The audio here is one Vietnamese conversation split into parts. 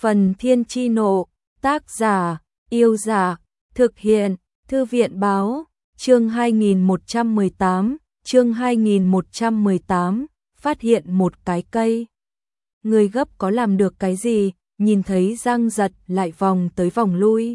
Phần Thiên Chi Nộ, tác giả, Yêu Giả, thực hiện, Thư viện Báo, chương 2118, phát hiện một cái cây. Người gấp có làm được cái gì, nhìn thấy Giang Giật lại vòng tới vòng lui.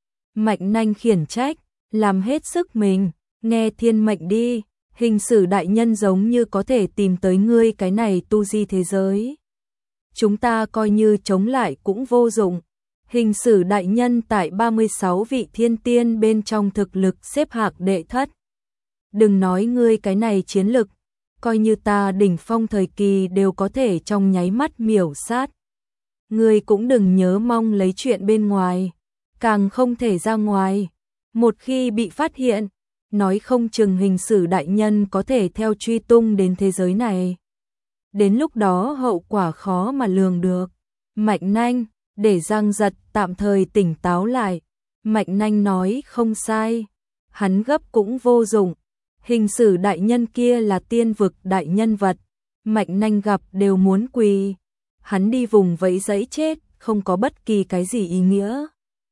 Mạnh Nanh khiển trách, làm hết sức mình, nghe thiên mệnh đi, hình sử đại nhân giống như có thể tìm tới ngươi cái này tu di thế giới. Chúng ta coi như chống lại cũng vô dụng. Hình sử đại nhân tại 36 vị thiên tiên bên trong thực lực xếp hạng đệ thất. Đừng nói ngươi cái này chiến lực, coi như ta đỉnh phong thời kỳ đều có thể trong nháy mắt miểu sát. Ngươi cũng đừng nhớ mong lấy chuyện bên ngoài, càng không thể ra ngoài. Một khi bị phát hiện, nói không chừng hình sử đại nhân có thể theo truy tung đến thế giới này. Đến lúc đó hậu quả khó mà lường được. Mạnh Nanh, để Giang Giật tạm thời tỉnh táo lại. Mạnh Nanh nói không sai, hắn gấp cũng vô dụng. Hình sử đại nhân kia là tiên vực đại nhân vật, Mạnh Nanh gặp đều muốn quỳ. Hắn đi vùng vẫy dẫy chết, không có bất kỳ cái gì ý nghĩa.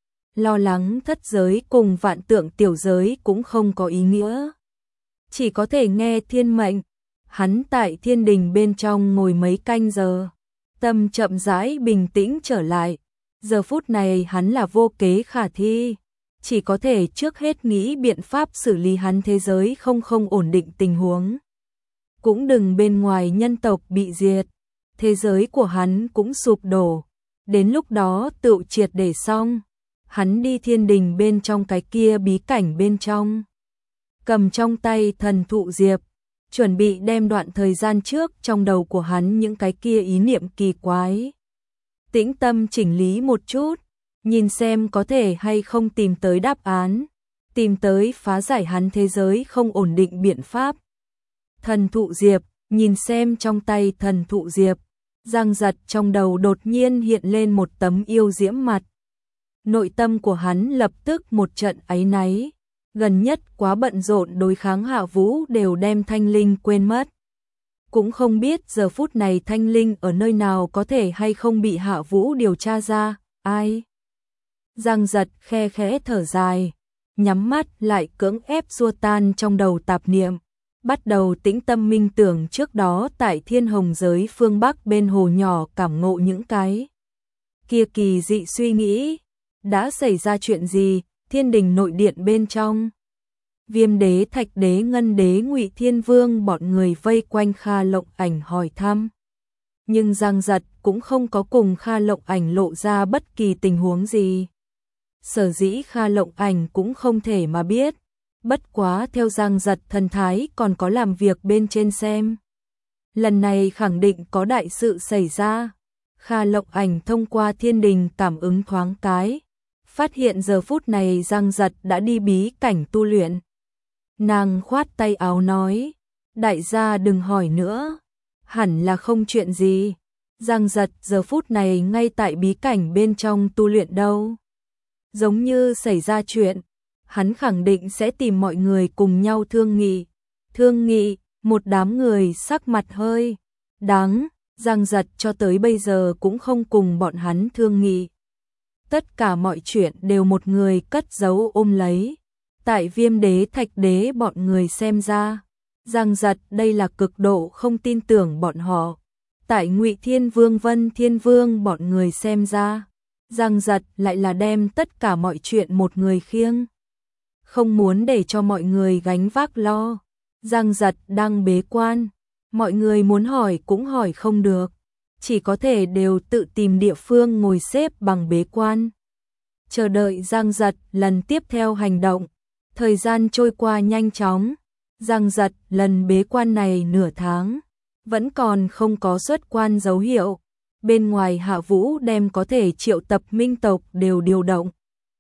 Lo lắng thất giới cùng vạn tượng tiểu giới cũng không có ý nghĩa. Chỉ có thể nghe thiên mệnh. Hắn tại thiên đình bên trong ngồi mấy canh giờ, tâm chậm rãi bình tĩnh trở lại. Giờ phút này hắn là vô kế khả thi, chỉ có thể trước hết nghĩ biện pháp xử lý hắn thế giới không ổn định tình huống. Cũng đừng bên ngoài nhân tộc bị diệt, thế giới của hắn cũng sụp đổ. Đến lúc đó tự triệt để xong, hắn đi thiên đình bên trong cái kia bí cảnh bên trong, cầm trong tay thần thụ diệp, chuẩn bị đem đoạn thời gian trước trong đầu của hắn những cái kia ý niệm kỳ quái. Tĩnh tâm chỉnh lý một chút, nhìn xem có thể hay không tìm tới đáp án, tìm tới phá giải hắn thế giới không ổn định biện pháp. Thần thụ diệp, nhìn xem trong tay thần thụ diệp, Giang Giật trong đầu đột nhiên hiện lên một tấm yêu diễm mặt. Nội tâm của hắn lập tức một trận áy náy. Gần nhất quá bận rộn đối kháng Hạ Vũ đều đem Thanh Linh quên mất. Cũng không biết giờ phút này Thanh Linh ở nơi nào, có thể hay không bị Hạ Vũ điều tra ra, ai. Giang Giật khe khẽ thở dài, nhắm mắt lại cưỡng ép xua tan trong đầu tạp niệm, bắt đầu tĩnh tâm minh tưởng trước đó tại Thiên Hồng giới phương Bắc bên hồ nhỏ cảm ngộ những cái kia kỳ dị suy nghĩ. Đã xảy ra chuyện gì? Thiên đình nội điện bên trong, Viêm đế, Thạch đế, Ngân đế, Ngụy Thiên Vương bọn người vây quanh Kha Lộng Ảnh hỏi thăm. Nhưng Giang Giật cũng không có cùng Kha Lộng Ảnh lộ ra bất kỳ tình huống gì. Sở dĩ Kha Lộng Ảnh cũng không thể mà biết, bất quá theo Giang Giật thần thái còn có làm việc bên trên xem. Lần này khẳng định có đại sự xảy ra. Kha Lộng Ảnh thông qua thiên đình cảm ứng thoáng cái, phát hiện giờ phút này Giang Giật đã đi bí cảnh tu luyện. Nàng khoát tay áo nói, đại gia đừng hỏi nữa, hẳn là không chuyện gì. Giang Giật giờ phút này ngay tại bí cảnh bên trong tu luyện đâu. Giống như xảy ra chuyện, hắn khẳng định sẽ tìm mọi người cùng nhau thương nghị. Thương nghị, một đám người sắc mặt hơi đáng, Giang Giật cho tới bây giờ cũng không cùng bọn hắn thương nghị. Tất cả mọi chuyện đều một người cất giấu ôm lấy. Tại Viêm đế, Thạch đế bọn người xem ra, Giang Giật đây là cực độ không tin tưởng bọn họ. Tại Ngụy Thiên Vương, Vân Thiên Vương bọn người xem ra, Giang Giật lại là đem tất cả mọi chuyện một người khiêng, không muốn để cho mọi người gánh vác lo. Giang Giật đang bế quan, mọi người muốn hỏi cũng hỏi không được, chỉ có thể đều tự tìm địa phương ngồi xếp bằng bế quan, chờ đợi Giang Giật lần tiếp theo hành động. Thời gian trôi qua nhanh chóng, Giang Giật lần bế quan này nửa tháng, vẫn còn không có xuất quan dấu hiệu. Bên ngoài Hạ Vũ đem có thể triệu tập minh tộc đều điều động.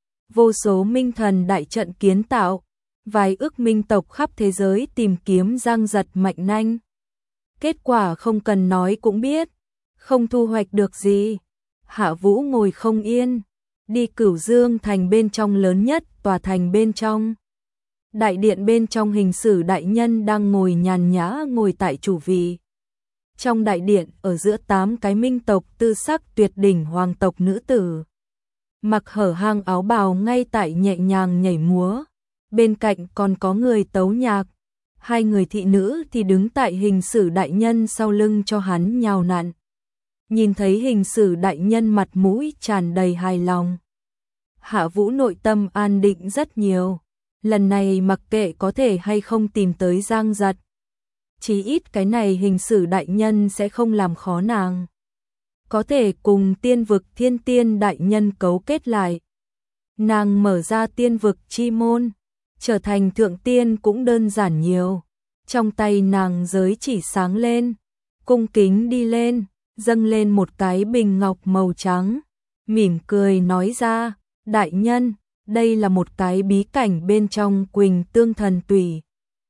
Vô số minh thần đại trận kiến tạo, vài ức minh tộc khắp thế giới tìm kiếm Giang Giật Mạnh Nanh. Kết quả không cần nói cũng biết, không thu hoạch được gì. Hạ Vũ ngồi không yên, đi Cửu Dương thành bên trong lớn nhất tòa thành bên trong. Đại điện bên trong hình sử đại nhân đang ngồi nhàn nhã ngồi tại chủ vị. Trong đại điện ở giữa 8 cái minh tộc tư sắc tuyệt đỉnh hoàng tộc nữ tử. Mặc hở hang áo bào ngay tại nhẹ nhàng nhảy múa. Bên cạnh còn có người tấu nhạc. 2 người thị nữ thì đứng tại hình sử đại nhân sau lưng cho hắn nhào nặn. Nhìn thấy hình sử đại nhân mặt mũi tràn đầy hài lòng. Hạ Vũ nội tâm an định rất nhiều. Lần này mặc kệ có thể hay không tìm tới Giang Giật. Chí ít cái này hình sử đại nhân sẽ không làm khó nàng. Có thể cùng tiên vực thiên tiên đại nhân cấu kết lại. Nàng mở ra tiên vực chi môn. Trở thành thượng tiên cũng đơn giản nhiều. Trong tay nàng giới chỉ sáng lên. Cung kính đi lên. Dâng lên một cái bình ngọc màu trắng. Mỉm cười nói ra. Đại nhân, đây là một cái bí cảnh bên trong Quỳnh Tương Thần Tủy.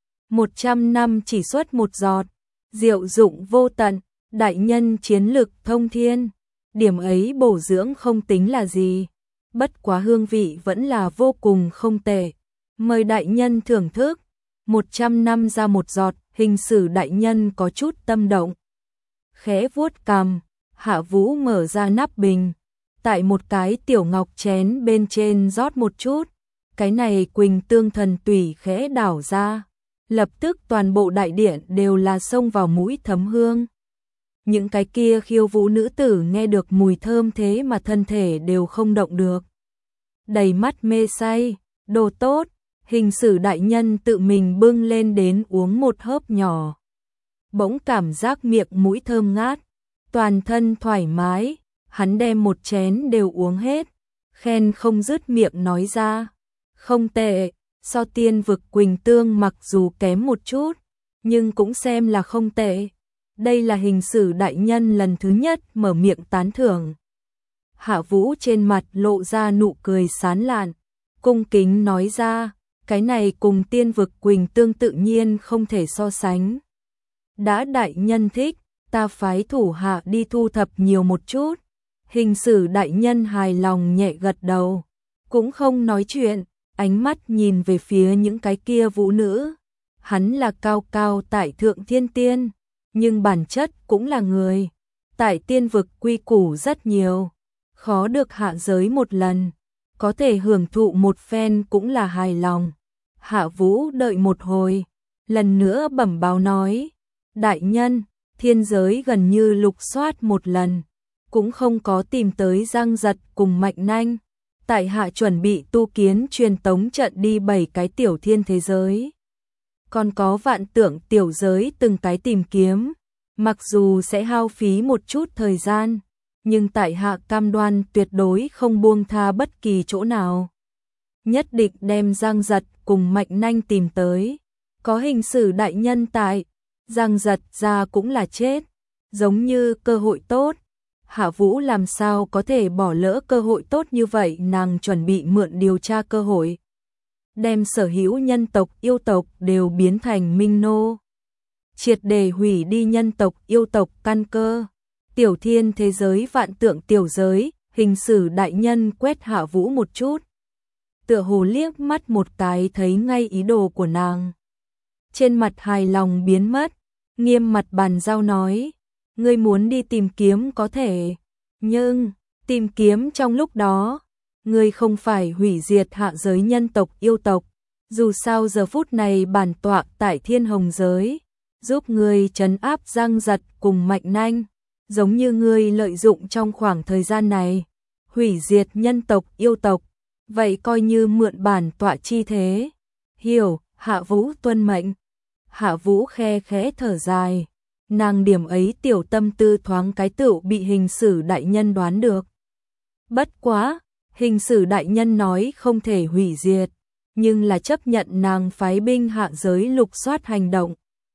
100 năm chỉ xuất một giọt. Diệu dụng vô tận. Đại nhân chiến lực thông thiên. Điểm ấy bổ dưỡng không tính là gì. Bất quá hương vị vẫn là vô cùng không tệ. Mời đại nhân thưởng thức. 100 năm ra một giọt. Hình sử đại nhân có chút tâm động. Khẽ vuốt cằm. Hạ Vũ mở ra nắp bình. Tại một cái tiểu ngọc chén bên trên rót một chút. Cái này Quỳnh Tương Thần Tủy khẽ đảo ra. Lập tức toàn bộ đại điện đều là xông vào mũi thấm hương. Những cái kia khiêu vũ nữ tử nghe được mùi thơm thế mà thân thể đều không động được. Đầy mắt mê say, đồ tốt, hình sử đại nhân tự mình bưng lên đến uống một hớp nhỏ. Bỗng cảm giác miệng mũi thơm ngát, toàn thân thoải mái, hắn đem một chén đều uống hết, khen không dứt miệng nói ra. Không tệ, so tiên vực Quỳnh Tương mặc dù kém một chút, nhưng cũng xem là không tệ. Đây là hình sử đại nhân lần thứ nhất mở miệng tán thưởng. Hạ Vũ trên mặt lộ ra nụ cười sán lạn, cung kính nói ra, cái này cùng tiên vực Quỳnh Tương tự nhiên không thể so sánh. Đã đại nhân thích, ta phái thủ hạ đi thu thập nhiều một chút. Hình sử đại nhân hài lòng nhẹ gật đầu, cũng không nói chuyện, ánh mắt nhìn về phía những cái kia vũ nữ. Hắn là cao cao tại thượng thiên tiên, nhưng bản chất cũng là người. Tại tiên vực quy củ rất nhiều, khó được hạ giới một lần, có thể hưởng thụ một phen cũng là hài lòng. Hạ Vũ đợi một hồi, lần nữa bẩm báo nói, đại nhân, thiên giới gần như lục soát một lần, cũng không có tìm tới Giang Giật cùng Mạnh Nanh. Tại hạ chuẩn bị tu kiến truyền tống trận đi 7 cái tiểu thiên thế giới. Còn có vạn tượng tiểu giới từng cái tìm kiếm, mặc dù sẽ hao phí một chút thời gian, nhưng tại hạ cam đoan tuyệt đối không buông tha bất kỳ chỗ nào. Nhất định đem Giang Giật cùng Mạnh Nanh tìm tới. Có hình sử đại nhân tại, Giang Giật ra cũng là chết, giống như cơ hội tốt. Hạ Vũ làm sao có thể bỏ lỡ cơ hội tốt như vậy, nàng chuẩn bị mượn điều tra cơ hội. Đem sở hữu nhân tộc yêu tộc đều biến thành minh nô. Triệt để hủy đi nhân tộc yêu tộc căn cơ. Tiểu thiên thế giới vạn tượng tiểu giới, hình sử đại nhân quét Hạ Vũ một chút. Tựa hồ liếc mắt một cái thấy ngay ý đồ của nàng. Trên mặt hài lòng biến mất, nghiêm mặt bàn giao nói. Ngươi muốn đi tìm kiếm có thể, nhưng tìm kiếm trong lúc đó, ngươi không phải hủy diệt hạ giới nhân tộc yêu tộc. Dù sao giờ phút này bản tọa tại Thiên Hồng giới, giúp ngươi trấn áp Giang Giật cùng Mạnh Nanh, giống như ngươi lợi dụng trong khoảng thời gian này, hủy diệt nhân tộc yêu tộc, vậy coi như mượn bản tọa chi thế. Hiểu, Hạ Vũ tuân mệnh. Hạ Vũ khe khẽ thở dài. Nàng điểm ấy tiểu tâm tư thoáng cái tựu bị hình sử đại nhân đoán được. Bất quá, hình sử đại nhân nói không thể hủy diệt, nhưng là chấp nhận nàng phái binh hạ giới lục soát hành động.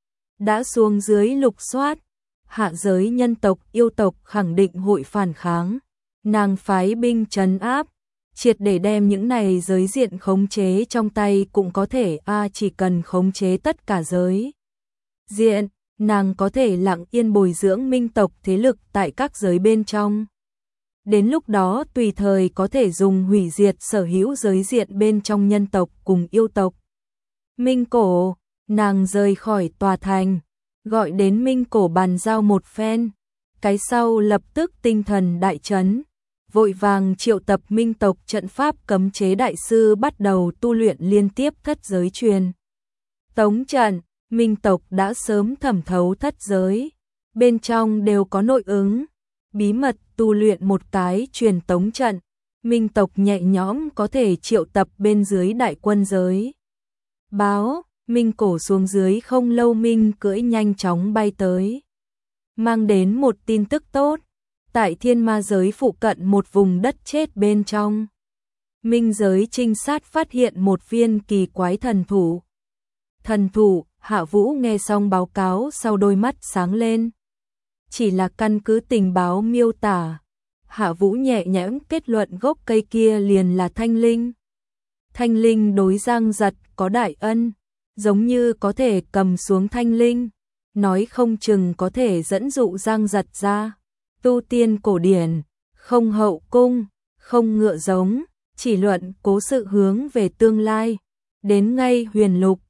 Đã xuống dưới lục soát, hạ giới nhân tộc yêu tộc khẳng định hội phản kháng. Nàng phái binh trấn áp, triệt để đem những này giới diện khống chế trong tay cũng có thể chỉ cần khống chế tất cả giới diện. Nàng có thể lặng yên bồi dưỡng minh tộc thế lực tại các giới bên trong. Đến lúc đó tùy thời có thể dùng hủy diệt sở hữu giới diện bên trong nhân tộc cùng yêu tộc. Minh cổ, nàng rời khỏi tòa thành, gọi đến Minh Cổ bàn giao một phen, cái sau lập tức tinh thần đại chấn, vội vàng triệu tập Minh tộc trận pháp cấm chế đại sư bắt đầu tu luyện liên tiếp thất giới truyền tống trận. Minh tộc đã sớm thẩm thấu thất giới, bên trong đều có nội ứng, bí mật tu luyện một cái truyền tống trận, Minh tộc nhẹ nhõm có thể triệu tập bên dưới đại quân giới. Báo, Minh Cổ xuống dưới không lâu Minh cưỡi nhanh chóng bay tới, mang đến một tin tức tốt, tại thiên ma giới phụ cận một vùng đất chết bên trong. Minh giới trinh sát phát hiện một viên kỳ quái thần thụ. Thần thụ, Hạ Vũ nghe xong báo cáo sau đôi mắt sáng lên. Chỉ là căn cứ tình báo miêu tả, Hạ Vũ nhẹ nhõm kết luận gốc cây kia liền là thanh linh. Thanh linh đối Giang Giật có đại ân, giống như có thể cầm xuống thanh linh, nói không chừng có thể dẫn dụ Giang Giật ra. Tu tiên cổ điển, không hậu cung, không ngựa giống, chỉ luận cố sự hướng về tương lai. Đến ngay huyền lục,